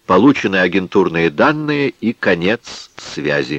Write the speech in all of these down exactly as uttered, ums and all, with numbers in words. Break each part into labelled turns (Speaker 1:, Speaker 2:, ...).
Speaker 1: получены агентурные данные и конец связи.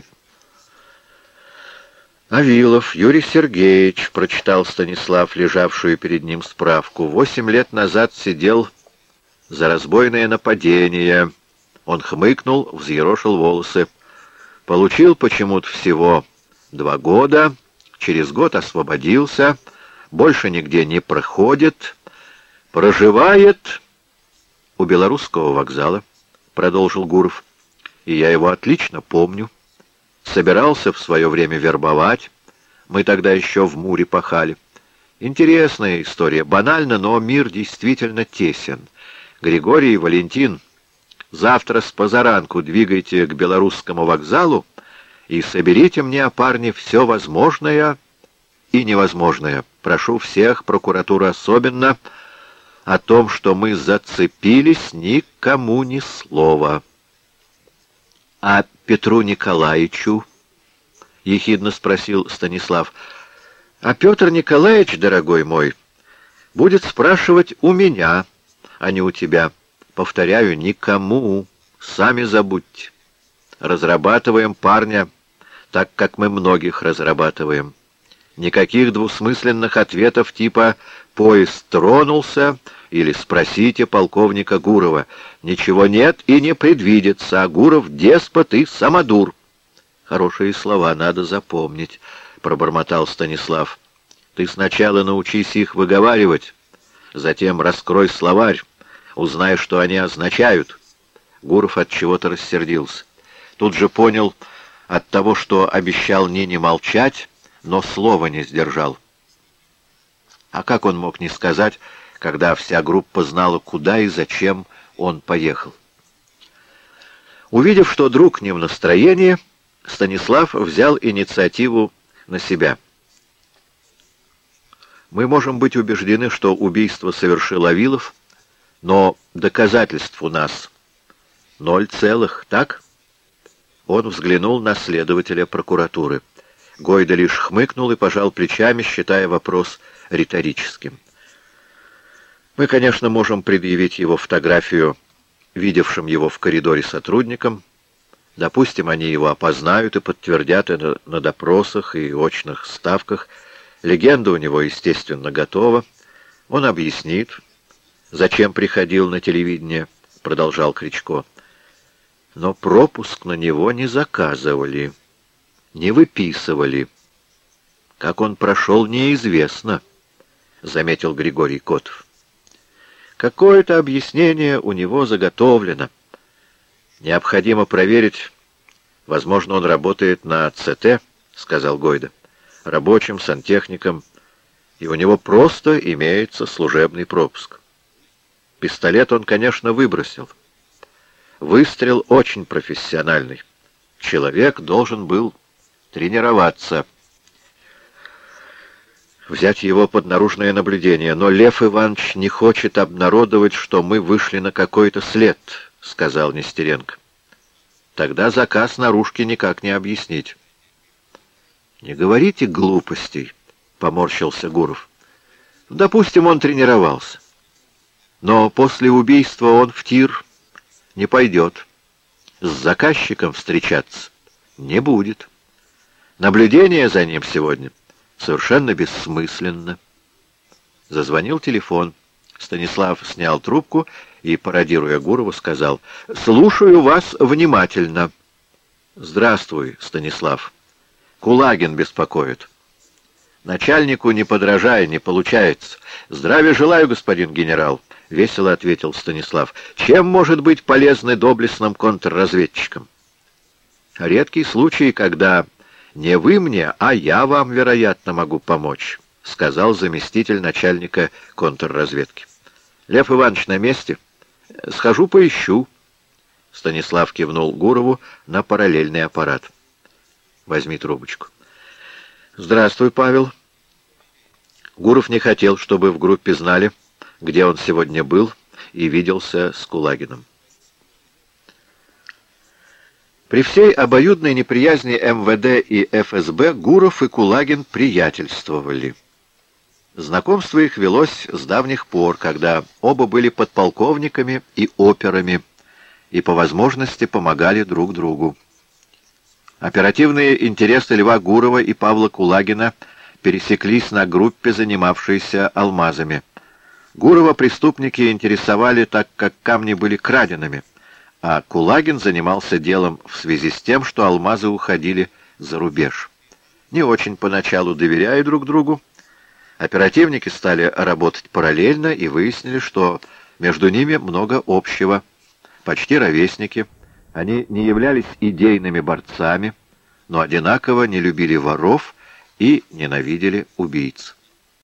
Speaker 1: «Авилов Юрий Сергеевич», — прочитал Станислав, лежавшую перед ним справку, — «восемь лет назад сидел за разбойное нападение». Он хмыкнул, взъерошил волосы. «Получил почему-то всего два года, через год освободился, больше нигде не проходит, проживает у Белорусского вокзала», — продолжил Гуров. «И я его отлично помню. Собирался в свое время вербовать. Мы тогда еще в Муре пахали. Интересная история. Банально, но мир действительно тесен. Григорий и Валентин, завтра с позаранку двигайте к Белорусскому вокзалу и соберите мне, о парне, все возможное и невозможное. Прошу всех, прокуратуру особенно, о том, что мы зацепились, никому ни слова». «А Петру Николаевичу?» — ехидно спросил Станислав. «А Петр Николаевич, дорогой мой, будет спрашивать у меня, а не у тебя. Повторяю, никому. Сами забудьте. Разрабатываем парня, так как мы многих разрабатываем. Никаких двусмысленных ответов типа «поезд тронулся» или «спросите полковника Гурова». Ничего нет и не предвидится, а Гуров — деспот и самодур. «Хорошие слова надо запомнить», — пробормотал Станислав. «Ты сначала научись их выговаривать, затем раскрой словарь, узнай, что они означают». Гуров от чего-то рассердился. Тут же понял от того, что обещал Нине молчать, но слова не сдержал. А как он мог не сказать, когда вся группа знала, куда и зачем он поехал? Увидев, что друг не в настроении, Станислав взял инициативу на себя. «Мы можем быть убеждены, что убийство совершил Авилов, но доказательств у нас ноль целых, так?» Он взглянул на следователя прокуратуры. Гойда лишь хмыкнул и пожал плечами, считая вопрос риторическим. «Мы, конечно, можем предъявить его фотографию видевшим его в коридоре сотрудникам. Допустим, они его опознают и подтвердят это на допросах и очных ставках. Легенда у него, естественно, готова. Он объяснит, зачем приходил на телевидение», — продолжал Кричко. «Но пропуск на него не заказывали, не выписывали. Как он прошел, неизвестно», — заметил Григорий Котов. «Какое-то объяснение у него заготовлено. Необходимо проверить. Возможно, он работает на ЦТ», — сказал Гойда, — «рабочим, сантехником, и у него просто имеется служебный пропуск. Пистолет он, конечно, выбросил. Выстрел очень профессиональный. Человек должен был тренироваться, взять его под наружное наблюдение. Но Лев Иванович не хочет обнародовать, что мы вышли на какой-то след», — сказал Нестеренко. «Тогда заказ наружки никак не объяснить». «Не говорите глупостей», — поморщился Гуров. «Допустим, он тренировался. Но после убийства он в тир не пойдет. С заказчиком встречаться не будет. Наблюдение за ним сегодня совершенно бессмысленно». Зазвонил телефон. Станислав снял трубку и, пародируя Гурова, сказал: «Слушаю вас внимательно». «Здравствуй, Станислав. Кулагин беспокоит». «Начальнику не подражай, не получается. Здравия желаю, господин генерал», — весело ответил Станислав. «Чем может быть полезный доблестным контрразведчикам?» «Редкий случай, когда не вы мне, а я вам, вероятно, могу помочь», — сказал заместитель начальника контрразведки. «Лев Иванович на месте? Схожу поищу». Станислав кивнул Гурову на параллельный аппарат. «Возьми трубочку». «Здравствуй, Павел». Гуров не хотел, чтобы в группе знали, где он сегодня был и виделся с Кулагиным. При всей обоюдной неприязни эм вэ дэ и эф эс бэ Гуров и Кулагин приятельствовали. Знакомство их велось с давних пор, когда оба были подполковниками и операми, и по возможности помогали друг другу. Оперативные интересы Льва Гурова и Павла Кулагина пересеклись на группе, занимавшейся алмазами. Гурова преступники интересовали, так как камни были краденными, а Кулагин занимался делом в связи с тем, что алмазы уходили за рубеж. Не очень поначалу доверяя друг другу, оперативники стали работать параллельно и выяснили, что между ними много общего. Почти ровесники, они не являлись идейными борцами, но одинаково не любили воров и ненавидели убийц.